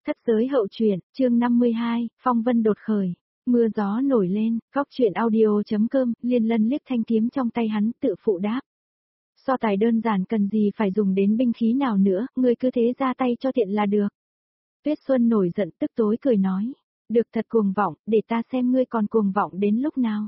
Thất giới hậu truyện, chương 52, phong vân đột khởi, mưa gió nổi lên, góc truyện audio.com, Liên Lân liếc thanh kiếm trong tay hắn tự phụ đáp. So tài đơn giản cần gì phải dùng đến binh khí nào nữa, ngươi cứ thế ra tay cho tiện là được. Tuyết Xuân nổi giận tức tối cười nói, được thật cuồng vọng, để ta xem ngươi còn cuồng vọng đến lúc nào.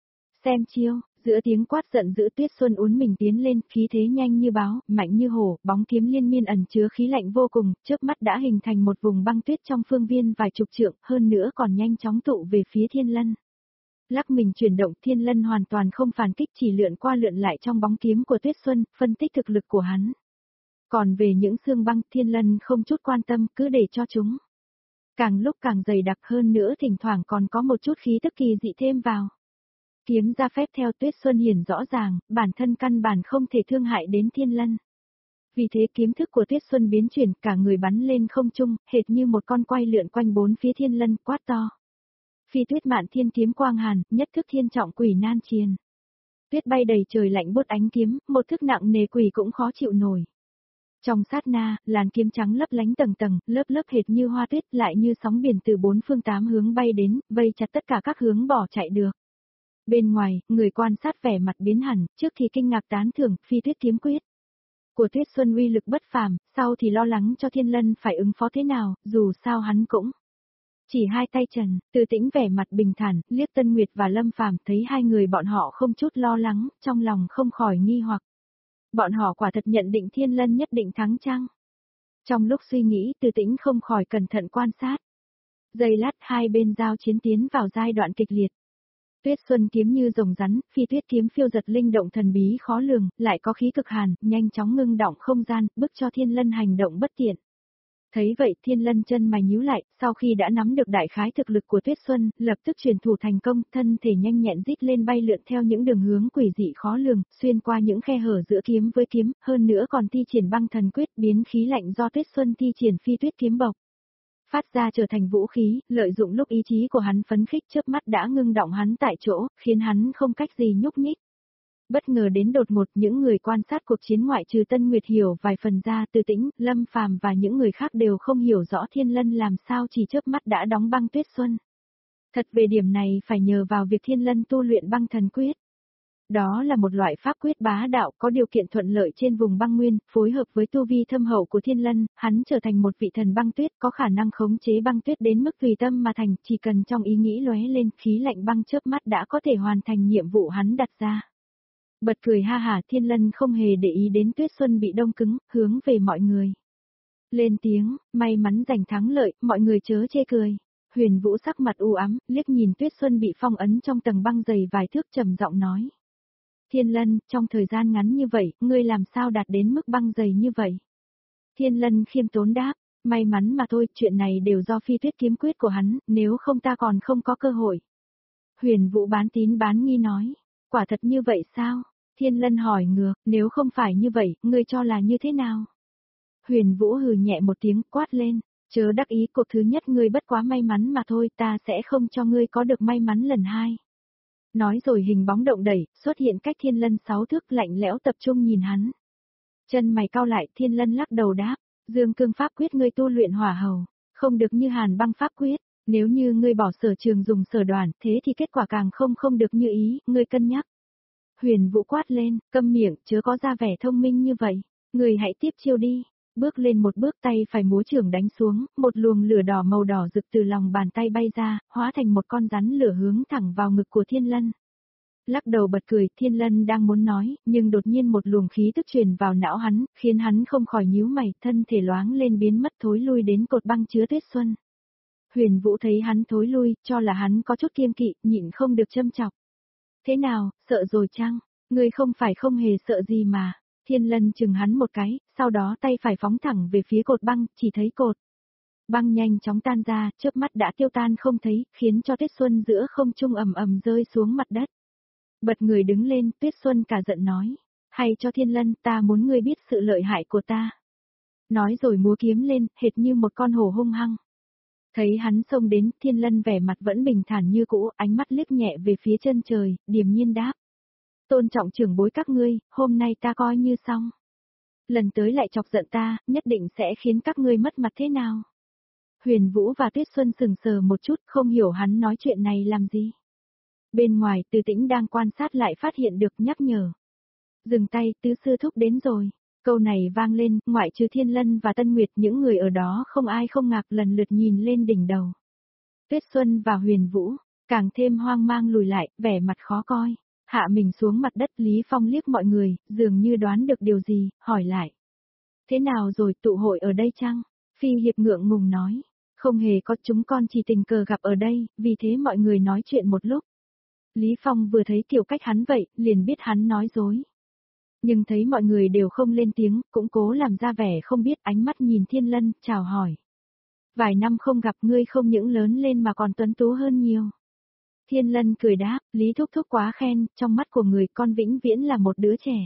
Xem chiêu, giữa tiếng quát giận dữ Tuyết Xuân uốn mình tiến lên, khí thế nhanh như báo, mạnh như hổ, bóng kiếm liên miên ẩn chứa khí lạnh vô cùng, chớp mắt đã hình thành một vùng băng tuyết trong phương viên vài chục trượng, hơn nữa còn nhanh chóng tụ về phía Thiên Lân. Lắc mình chuyển động, Thiên Lân hoàn toàn không phản kích, chỉ lượn qua lượn lại trong bóng kiếm của Tuyết Xuân, phân tích thực lực của hắn. Còn về những xương băng, Thiên Lân không chút quan tâm, cứ để cho chúng càng lúc càng dày đặc, hơn nữa thỉnh thoảng còn có một chút khí tức kỳ dị thêm vào. Kiếm ra phép theo Tuyết Xuân hiển rõ ràng, bản thân căn bản không thể thương hại đến Thiên Lân. Vì thế kiếm thức của Tuyết Xuân biến chuyển, cả người bắn lên không trung, hệt như một con quay lượn quanh bốn phía Thiên Lân, quát to. Phi tuyết mạn thiên kiếm quang hàn, nhất thức thiên trọng quỷ nan triền. Tuyết bay đầy trời lạnh buốt ánh kiếm, một thức nặng nề quỷ cũng khó chịu nổi. Trong sát na, làn kiếm trắng lấp lánh tầng tầng, lớp lớp hệt như hoa tuyết, lại như sóng biển từ bốn phương tám hướng bay đến, vây chặt tất cả các hướng bỏ chạy được. Bên ngoài, người quan sát vẻ mặt biến hẳn, trước thì kinh ngạc tán thưởng, phi tuyết kiếm quyết của Tuyết Xuân uy lực bất phàm, sau thì lo lắng cho Thiên Lân phải ứng phó thế nào, dù sao hắn cũng chỉ hai tay trần. Từ Tĩnh vẻ mặt bình thản, liếc Tân Nguyệt và Lâm Phàm, thấy hai người bọn họ không chút lo lắng, trong lòng không khỏi nghi hoặc. Bọn họ quả thật nhận định Thiên Lân nhất định thắng chăng? Trong lúc suy nghĩ, Từ Tĩnh không khỏi cẩn thận quan sát. Giây lát hai bên giao chiến tiến vào giai đoạn kịch liệt. Tuyết Xuân kiếm như rồng rắn, phi tuyết kiếm phiêu giật linh động thần bí khó lường, lại có khí cực hàn, nhanh chóng ngưng động không gian, bức cho Thiên Lân hành động bất tiện. Thấy vậy, Thiên Lân chân mày nhíu lại, sau khi đã nắm được đại khái thực lực của Tuyết Xuân, lập tức chuyển thủ thành công, thân thể nhanh nhẹn rít lên bay lượn theo những đường hướng quỷ dị khó lường, xuyên qua những khe hở giữa kiếm với kiếm, hơn nữa còn thi triển băng thần quyết, biến khí lạnh do Tuyết Xuân thi triển phi tuyết kiếm bộc phát ra trở thành vũ khí, lợi dụng lúc ý chí của hắn phấn khích chớp mắt đã ngưng động hắn tại chỗ, khiến hắn không cách gì nhúc nhích. Bất ngờ đến đột ngột, những người quan sát cuộc chiến ngoại trừ Tân Nguyệt hiểu vài phần ra, Từ Tĩnh, Lâm Phàm và những người khác đều không hiểu rõ Thiên Lân làm sao chỉ chớp mắt đã đóng băng Tuyết Xuân. Thật về điểm này phải nhờ vào việc Thiên Lân tu luyện băng thần quyết. Đó là một loại pháp quyết bá đạo có điều kiện thuận lợi trên vùng băng nguyên, phối hợp với tu vi thâm hậu của Thiên Lân, hắn trở thành một vị thần băng tuyết có khả năng khống chế băng tuyết đến mức tùy tâm mà thành, chỉ cần trong ý nghĩ lóe lên khí lạnh băng chớp mắt đã có thể hoàn thành nhiệm vụ hắn đặt ra. Bật cười ha hả, Thiên Lân không hề để ý đến Tuyết Xuân bị đông cứng, hướng về mọi người. Lên tiếng, may mắn giành thắng lợi, mọi người chớ chê cười. Huyền Vũ sắc mặt u ám, liếc nhìn Tuyết Xuân bị phong ấn trong tầng băng dày vài thước trầm giọng nói. Thiên Lân, trong thời gian ngắn như vậy, ngươi làm sao đạt đến mức băng dày như vậy? Thiên Lân khiêm tốn đáp, may mắn mà thôi, chuyện này đều do phi tuyết kiếm quyết của hắn, nếu không ta còn không có cơ hội. Huyền Vũ bán tín bán nghi nói, quả thật như vậy sao? Thiên Lân hỏi ngược, nếu không phải như vậy, ngươi cho là như thế nào? Huyền Vũ hừ nhẹ một tiếng, quát lên, chớ đắc ý, cuộc thứ nhất ngươi bất quá may mắn mà thôi, ta sẽ không cho ngươi có được may mắn lần hai. Nói rồi hình bóng động đẩy, xuất hiện cách Thiên Lân 6 thước, lạnh lẽo tập trung nhìn hắn. Chân mày cau lại, Thiên Lân lắc đầu đáp, Dương Cương pháp quyết ngươi tu luyện hỏa hầu, không được như Hàn băng pháp quyết, nếu như ngươi bỏ sở trường dùng sở đoàn, thế thì kết quả càng không được như ý, ngươi cân nhắc. Huyền Vũ quát lên, câm miệng, chớ có ra vẻ thông minh như vậy, ngươi hãy tiếp chiêu đi. Bước lên một bước, tay phải múa chưởng đánh xuống, một luồng lửa đỏ màu đỏ rực từ lòng bàn tay bay ra, hóa thành một con rắn lửa hướng thẳng vào ngực của Thiên Lân. Lắc đầu bật cười, Thiên Lân đang muốn nói, nhưng đột nhiên một luồng khí tức truyền vào não hắn, khiến hắn không khỏi nhíu mày, thân thể loáng lên biến mất thối lui đến cột băng chứa Tuyết Xuân. Huyền Vũ thấy hắn thối lui, cho là hắn có chút kiêng kỵ, nhịn không được châm chọc. Thế nào, sợ rồi chăng? Ngươi không phải không hề sợ gì mà. Thiên Lân chừng hắn một cái, sau đó tay phải phóng thẳng về phía cột băng, chỉ thấy cột băng nhanh chóng tan ra, chớp mắt đã tiêu tan không thấy, khiến cho Tuyết Xuân giữa không trung ầm ầm rơi xuống mặt đất. Bật người đứng lên, Tuyết Xuân cả giận nói, hay cho Thiên Lân, ta muốn ngươi biết sự lợi hại của ta. Nói rồi múa kiếm lên, hệt như một con hổ hung hăng. Thấy hắn xông đến, Thiên Lân vẻ mặt vẫn bình thản như cũ, ánh mắt liếc nhẹ về phía chân trời, điềm nhiên đáp. Tôn trọng trưởng bối các ngươi, hôm nay ta coi như xong. Lần tới lại chọc giận ta, nhất định sẽ khiến các ngươi mất mặt thế nào. Huyền Vũ và Tuyết Xuân sừng sờ một chút, không hiểu hắn nói chuyện này làm gì. Bên ngoài, Từ Tĩnh đang quan sát lại phát hiện được, nhắc nhở. Dừng tay, tứ sư thúc đến rồi. Câu này vang lên, ngoại trừ Thiên Lân và Tân Nguyệt, những người ở đó không ai không ngạc lần lượt nhìn lên đỉnh đầu. Tuyết Xuân và Huyền Vũ, càng thêm hoang mang lùi lại, vẻ mặt khó coi. Hạ mình xuống mặt đất, Lý Phong liếc mọi người, dường như đoán được điều gì, hỏi lại. Thế nào rồi, tụ hội ở đây chăng? Phi Hiệp ngượng ngùng nói. Không hề có, chúng con chỉ tình cờ gặp ở đây, vì thế mọi người nói chuyện một lúc. Lý Phong vừa thấy kiểu cách hắn vậy, liền biết hắn nói dối. Nhưng thấy mọi người đều không lên tiếng, cũng cố làm ra vẻ không biết, ánh mắt nhìn Thiên Lân, chào hỏi. Vài năm không gặp, ngươi không những lớn lên mà còn tuấn tú hơn nhiều. Thiên Lân cười đáp, Lý thúc thúc quá khen, trong mắt của người con vĩnh viễn là một đứa trẻ.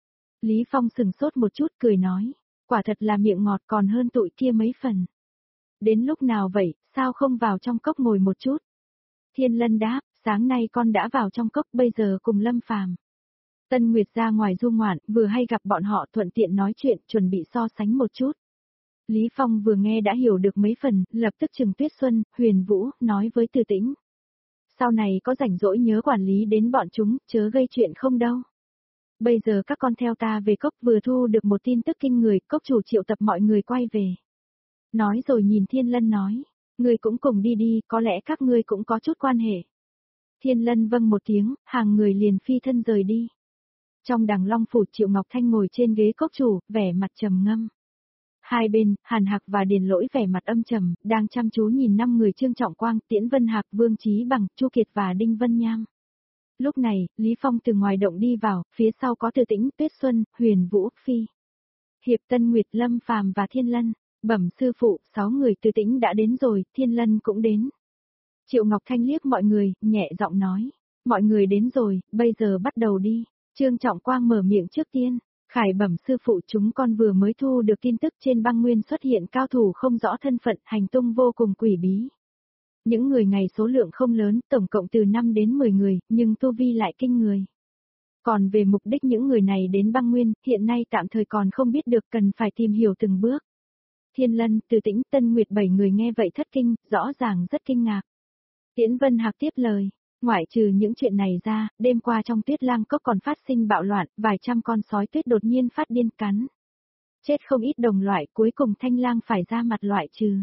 Lý Phong sừng sốt một chút, cười nói, quả thật là miệng ngọt còn hơn tụi kia mấy phần. Đến lúc nào vậy, sao không vào trong cốc ngồi một chút? Thiên Lân đáp, sáng nay con đã vào trong cốc, bây giờ cùng Lâm Phàm. Tân Nguyệt ra ngoài du ngoạn, vừa hay gặp bọn họ, thuận tiện nói chuyện, chuẩn bị so sánh một chút. Lý Phong vừa nghe đã hiểu được mấy phần, lập tức trừng Tuyết Xuân, Huyền Vũ, nói với Từ Tĩnh. Sau này có rảnh rỗi nhớ quản lý đến bọn chúng, chớ gây chuyện không đâu. Bây giờ các con theo ta về cốc, vừa thu được một tin tức kinh người, cốc chủ triệu tập mọi người quay về. Nói rồi nhìn Thiên Lân nói, ngươi cũng cùng đi đi, có lẽ các ngươi cũng có chút quan hệ. Thiên Lân vâng một tiếng, hàng người liền phi thân rời đi. Trong đằng Long Phủ, Triệu Ngọc Thanh ngồi trên ghế cốc chủ, vẻ mặt trầm ngâm. Hai bên, Hàn Hạc và Điền Lỗi vẻ mặt âm trầm, đang chăm chú nhìn 5 người Trương Trọng Quang, Tiễn Vân Hạc, Vương Chí Bằng, Chu Kiệt và Đinh Vân Nham. Lúc này, Lý Phong từ ngoài động đi vào, phía sau có Từ Tĩnh, Tuyết Xuân, Huyền Vũ, Phi Hiệp, Tân Nguyệt, Lâm Phàm và Thiên Lân. Bẩm sư phụ, 6 người. Từ Tĩnh đã đến rồi, Thiên Lân cũng đến. Triệu Ngọc Thanh liếc mọi người, nhẹ giọng nói. Mọi người đến rồi, bây giờ bắt đầu đi. Trương Trọng Quang mở miệng trước tiên. Khải bẩm sư phụ, chúng con vừa mới thu được tin tức trên băng nguyên xuất hiện cao thủ không rõ thân phận, hành tung vô cùng quỷ bí. Những người này số lượng không lớn, tổng cộng từ 5 đến 10 người, nhưng tu vi lại kinh người. Còn về mục đích những người này đến băng nguyên, hiện nay tạm thời còn không biết được, cần phải tìm hiểu từng bước. Thiên Lân, Từ Tĩnh, Tân Nguyệt 7 người nghe vậy thất kinh, rõ ràng rất kinh ngạc. Tiễn Vân Hạc tiếp lời, ngoại trừ những chuyện này ra, đêm qua trong Tuyết Lang Cốc còn phát sinh bạo loạn, vài trăm con sói tuyết đột nhiên phát điên cắn. Chết không ít đồng loại, cuối cùng Thanh Lang phải ra mặt loại trừ.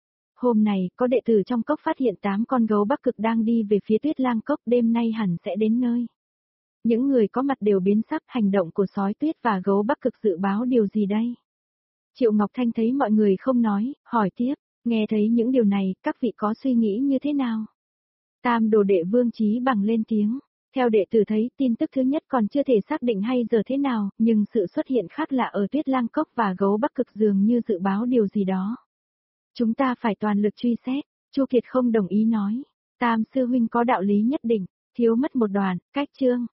Hôm này, có đệ tử trong cốc phát hiện 8 con gấu Bắc Cực đang đi về phía Tuyết Lang Cốc, đêm nay hẳn sẽ đến nơi. Những người có mặt đều biến sắc, hành động của sói tuyết và gấu Bắc Cực dự báo điều gì đây? Triệu Ngọc Thanh thấy mọi người không nói, hỏi tiếp, nghe thấy những điều này, các vị có suy nghĩ như thế nào? Tam đồ đệ Vương Chí Bằng lên tiếng, theo đệ tử thấy tin tức thứ nhất còn chưa thể xác định hay giờ thế nào, nhưng sự xuất hiện khác lạ ở Tuyết Lang Cốc và gấu Bắc Cực dường như dự báo điều gì đó. Chúng ta phải toàn lực truy xét, Chu Kiệt không đồng ý nói, Tam sư huynh có đạo lý nhất định, thiếu mất một đoàn, cách chương.